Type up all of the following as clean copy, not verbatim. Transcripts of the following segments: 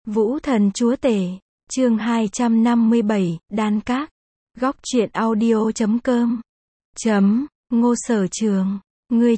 Vũ thần chúa tể, chương 257, Đan Các. Góc truyện audio.com. Ngô Sở Trường, ngươi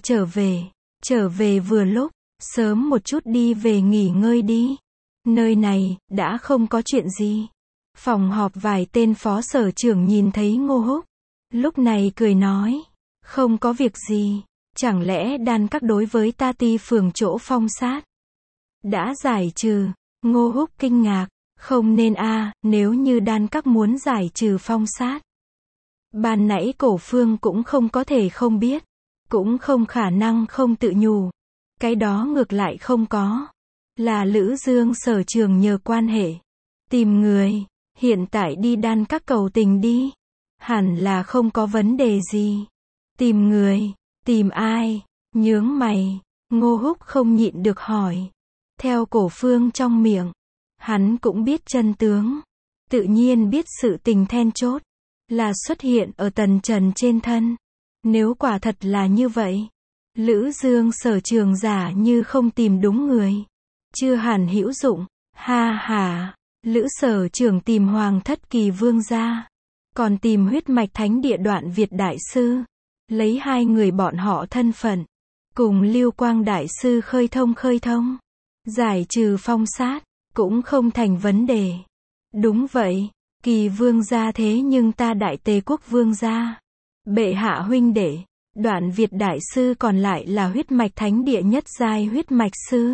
trở về vừa lúc, sớm một chút đi về nghỉ ngơi đi. Nơi này, đã không có chuyện gì. Phòng họp vài tên phó sở trưởng nhìn thấy Ngô Húc. Lúc này cười nói, không có việc gì, chẳng lẽ Đan Các đối với ta Ti phường chỗ phong sát đã giải trừ? Ngô Húc kinh ngạc, không nên nếu như Đan Các muốn giải trừ phong sát. Ban nãy Cổ Phương cũng không có thể không biết, cũng không khả năng không tự nhủ. Cái đó ngược lại không có. Là Lữ Dương sở trường nhờ quan hệ tìm người, hiện tại đi Đan Các cầu tình đi. Hẳn là không có vấn đề gì. Tìm người, tìm ai? Nhướng mày, Ngô Húc không nhịn được hỏi. Theo Cổ Phương trong miệng, hắn cũng biết chân tướng. Tự nhiên biết sự tình then chốt là xuất hiện ở Tần Trần trên thân. Nếu quả thật là như vậy, Lữ Dương sở trường giả như không tìm đúng người, chưa hẳn hữu dụng. Ha ha, Lữ sở trường tìm Hoàng Thất Kỳ Vương gia, còn tìm huyết mạch thánh địa Đoạn Việt đại sư, lấy hai người bọn họ thân phận, cùng Lưu Quang đại sư khơi thông, giải trừ phong sát, cũng không thành vấn đề. Đúng vậy, Kỳ Vương gia thế nhưng ta Đại Tề Quốc Vương gia, bệ hạ huynh đệ, Đoạn Việt đại sư còn lại là huyết mạch thánh địa nhất giai huyết mạch sư.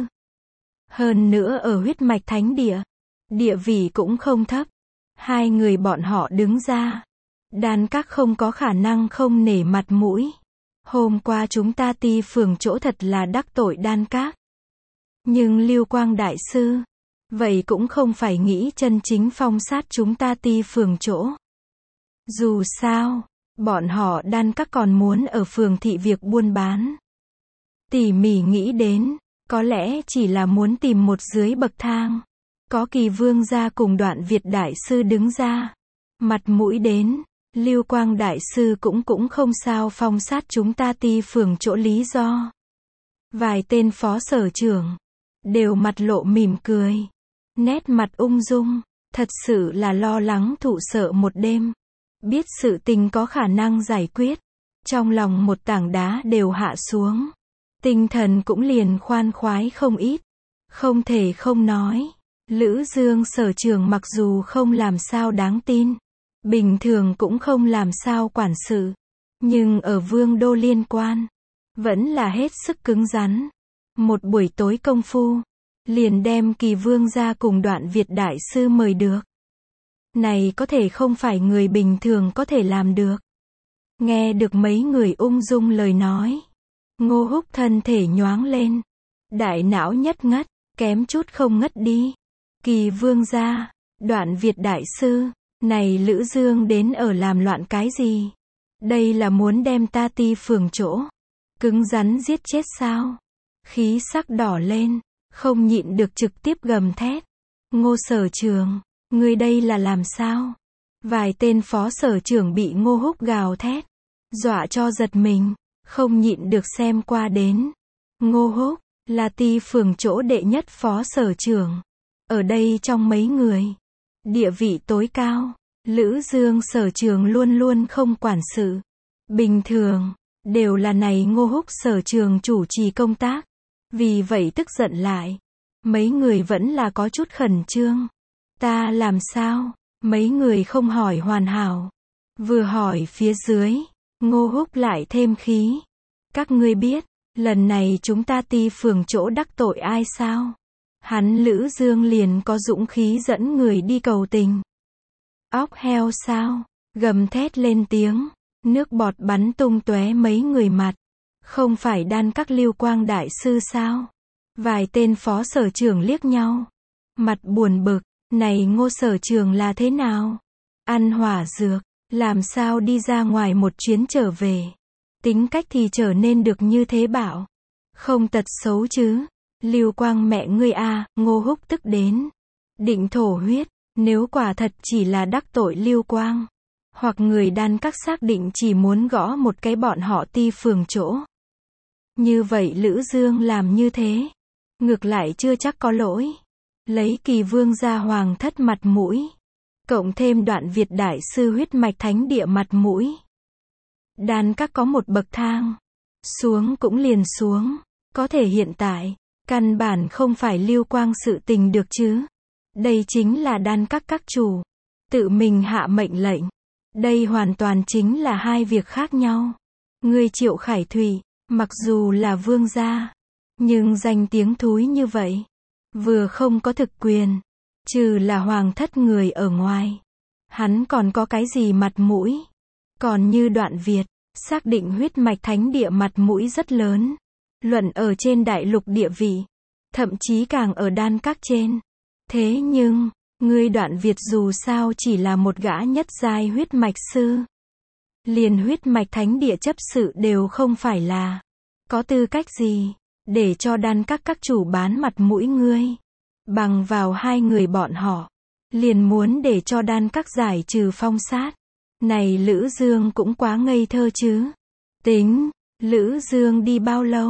Hơn nữa ở huyết mạch thánh địa, địa vị cũng không thấp. Hai người bọn họ đứng ra, Đan Các không có khả năng không nể mặt mũi. Hôm qua chúng ta Ti phường chỗ thật là đắc tội Đan Các. Nhưng Lưu Quang đại sư, vậy cũng không phải nghĩ chân chính phong sát chúng ta Ti phường chỗ. Dù sao, bọn họ Đan Các còn muốn ở phường thị việc buôn bán. Tỉ mỉ nghĩ đến, có lẽ chỉ là muốn tìm một dưới bậc thang. Có Kỳ Vương gia cùng Đoạn Việt đại sư đứng ra. Mặt mũi đến, Lưu Quang đại sư cũng không sao phong sát chúng ta Ti phường chỗ lý do. Vài tên phó sở trưởng đều mặt lộ mỉm cười, nét mặt ung dung, thật sự là lo lắng thụ sợ một đêm. Biết sự tình có khả năng giải quyết, trong lòng một tảng đá đều hạ xuống. Tinh thần cũng liền khoan khoái không ít. Không thể không nói, Lữ Dương sở trường mặc dù không làm sao đáng tin, bình thường cũng không làm sao quản sự, nhưng ở Vương đô liên quan, vẫn là hết sức cứng rắn. Một buổi tối công phu, liền đem Kỳ Vương gia cùng Đoạn Việt đại sư mời được. Này có thể không phải người bình thường có thể làm được. Nghe được mấy người ung dung lời nói, Ngô Húc thân thể nhoáng lên, đại não nhất ngất, kém chút không ngất đi. Kỳ Vương gia, Đoạn Việt đại sư, này Lữ Dương đến ở làm loạn cái gì? Đây là muốn đem ta Ti phường chỗ cứng rắn giết chết sao? Khí sắc đỏ lên, không nhịn được trực tiếp gầm thét. Ngô sở trường, ngươi đây là làm sao? Vài tên phó sở trưởng bị Ngô Húc gào thét, dọa cho giật mình, không nhịn được xem qua đến. Ngô Húc, là Ti phường chỗ đệ nhất phó sở trưởng. Ở đây trong mấy người, địa vị tối cao, Lữ Dương sở trường luôn luôn không quản sự. Bình thường, đều là này Ngô Húc sở trường chủ trì công tác. Vì vậy tức giận lại, mấy người vẫn là có chút khẩn trương. Ta làm sao? Mấy người không hỏi hoàn hảo. Vừa hỏi phía dưới, Ngô Húc lại thêm khí. Các ngươi biết, lần này chúng ta Ti phường chỗ đắc tội ai sao? Hắn Lữ Dương liền có dũng khí dẫn người đi cầu tình. Óc heo sao? Gầm thét lên tiếng, nước bọt bắn tung tóe mấy người mặt. Không phải Đan Các Lưu Quang đại sư sao? Vài tên phó sở trưởng liếc nhau, mặt buồn bực, này Ngô sở trường là thế nào? Ăn hỏa dược, làm sao đi ra ngoài một chuyến trở về? Tính cách thì trở nên được như thế bảo. Không tật xấu chứ? Lưu Quang mẹ ngươi Ngô Húc tức đến, định thổ huyết. Nếu quả thật chỉ là đắc tội Lưu Quang, hoặc người Đan Các xác định chỉ muốn gõ một cái bọn họ Ti phường chỗ, như vậy Lữ Dương làm như thế, ngược lại chưa chắc có lỗi. Lấy Kỳ Vương gia hoàng thất mặt mũi, cộng thêm Đoạn Việt đại sư huyết mạch thánh địa mặt mũi. Đan Các có một bậc thang, xuống cũng liền xuống, có thể hiện tại, căn bản không phải Lưu Quang sự tình được chứ. Đây chính là Đan Các các chủ, tự mình hạ mệnh lệnh. Đây hoàn toàn chính là hai việc khác nhau. Ngươi Triệu Khải Thụy, mặc dù là vương gia, nhưng danh tiếng thúi như vậy, vừa không có thực quyền, trừ là hoàng thất người ở ngoài, hắn còn có cái gì mặt mũi. Còn như Đoạn Việt, xác định huyết mạch thánh địa mặt mũi rất lớn, luận ở trên đại lục địa vị, thậm chí càng ở Đan Các trên. Thế nhưng, ngươi Đoạn Việt dù sao chỉ là một gã nhất giai huyết mạch sư, liền huyết mạch thánh địa chấp sự đều không phải là, có tư cách gì để cho Đan Các các chủ bán mặt mũi ngươi. Bằng vào hai người bọn họ, liền muốn để cho Đan Các giải trừ phong sát. Này Lữ Dương cũng quá ngây thơ chứ. Tính, Lữ Dương đi bao lâu?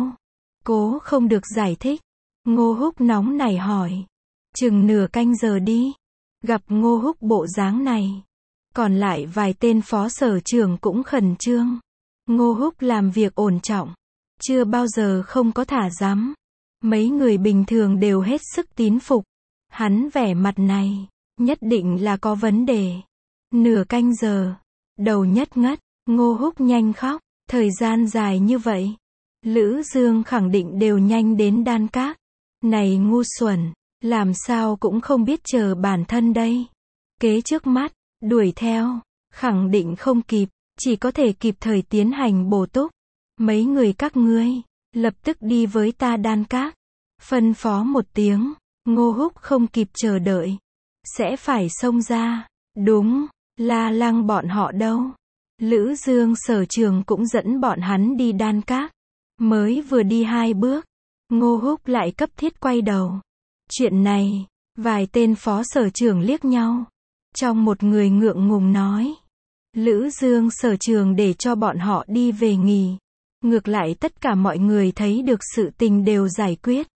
Cố không được giải thích. Ngô Húc nóng nảy hỏi. Chừng nửa canh giờ đi. Gặp Ngô Húc bộ dáng này, còn lại vài tên phó sở trưởng cũng khẩn trương. Ngô Húc làm việc ổn trọng, chưa bao giờ không có thả dám. Mấy người bình thường đều hết sức tín phục. Hắn vẻ mặt này, nhất định là có vấn đề. Nửa canh giờ, đầu nhất ngất, Ngô Húc nhanh khóc. Thời gian dài như vậy, Lữ Dương khẳng định đều nhanh đến Đan Các. Này ngu xuẩn, làm sao cũng không biết chờ bản thân đây. Kế trước mắt, đuổi theo, khẳng định không kịp, chỉ có thể kịp thời tiến hành bổ túc. Mấy người các ngươi, lập tức đi với ta Đan Các. Phân phó một tiếng, Ngô Húc không kịp chờ đợi, sẽ phải xông ra. Đúng, La Lăng bọn họ đâu? Lữ Dương sở trường cũng dẫn bọn hắn đi Đan Các. Mới vừa đi 2 bước, Ngô Húc lại cấp thiết quay đầu. Chuyện này, vài tên phó sở trưởng liếc nhau. Trong một người ngượng ngùng nói, Lữ Dương sở trường để cho bọn họ đi về nghỉ. Ngược lại tất cả mọi người thấy được sự tình đều giải quyết.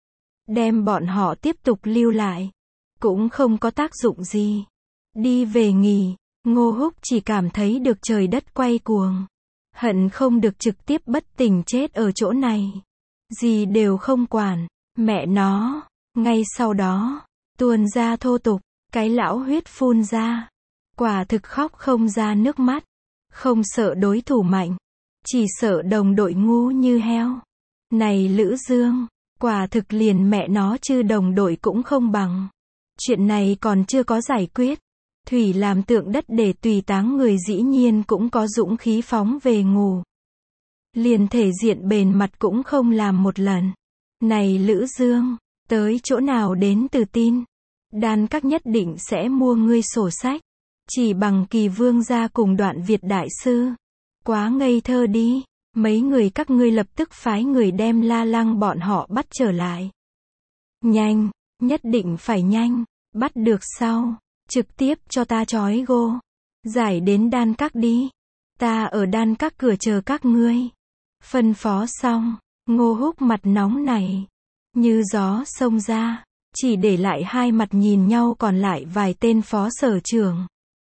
Đem bọn họ tiếp tục lưu lại, cũng không có tác dụng gì. Đi về nghỉ, Ngô Húc chỉ cảm thấy được trời đất quay cuồng. Hận không được trực tiếp bất tỉnh chết ở chỗ này. Gì đều không quản, mẹ nó. Ngay sau đó, tuôn ra thô tục, cái lão huyết phun ra. Quả thực khóc không ra nước mắt. Không sợ đối thủ mạnh, chỉ sợ đồng đội ngu như heo. Này Lữ Dương, quả thực liền mẹ nó chứ đồng đội cũng không bằng. Chuyện này còn chưa có giải quyết. Thủy làm tượng đất để tùy táng người dĩ nhiên cũng có dũng khí phóng về ngủ. Liền thể diện bền mặt cũng không làm một lần. Này Lữ Dương, tới chỗ nào đến tự tin. Đan Các nhất định sẽ mua ngươi sổ sách. Chỉ bằng Kỳ Vương gia cùng Đoạn Việt đại sư. Quá ngây thơ đi. Mấy người các ngươi lập tức phái người đem La Lăng bọn họ bắt trở lại. Nhanh, nhất định phải nhanh. Bắt được sau, trực tiếp cho ta trói gô. Giải đến Đan Các đi. Ta ở Đan Các cửa chờ các ngươi. Phân phó xong, Ngô Húc mặt nóng này, như gió xông ra, chỉ để lại hai mặt nhìn nhau còn lại vài tên phó sở trưởng.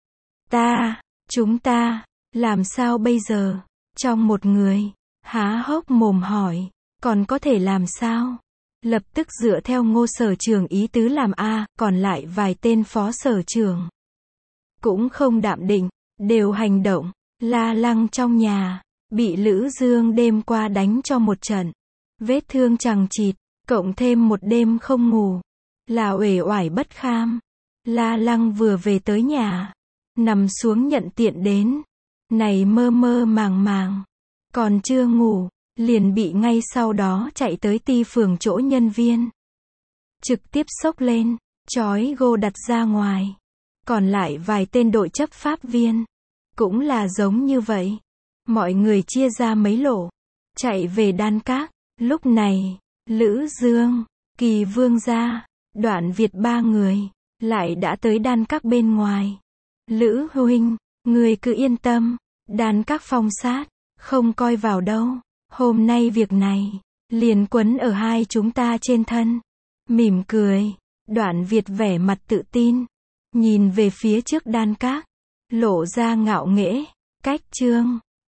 Chúng ta, làm sao bây giờ? Trong một người, há hốc mồm hỏi, còn có thể làm sao? Lập tức dựa theo Ngô sở trưởng ý tứ làm a, còn lại vài tên phó sở trưởng cũng không đạm định, đều hành động. La Lăng trong nhà, bị Lữ Dương đêm qua đánh cho một trận, vết thương chằng chịt, cộng thêm một đêm không ngủ, là uể oải bất kham. La Lăng vừa về tới nhà, nằm xuống nhận tiện đến, này mơ mơ màng màng, còn chưa ngủ, liền bị ngay sau đó chạy tới Ti phường chỗ nhân viên. Trực tiếp xốc lên, trói gô đặt ra ngoài. Còn lại vài tên đội chấp pháp viên, cũng là giống như vậy. Mọi người chia ra mấy lộ, chạy về Đan Các. Lúc này, Lữ Dương, Kỳ Vương gia, Đoạn Việt ba người, lại đã tới Đan Các bên ngoài. Lữ huynh, người cứ yên tâm, Đan Các phong sát, không coi vào đâu. Hôm nay việc này, liền quấn ở hai chúng ta trên thân. Mỉm cười, Đoạn Việt vẻ mặt tự tin, nhìn về phía trước đan các, lộ ra ngạo nghễ. Cách chương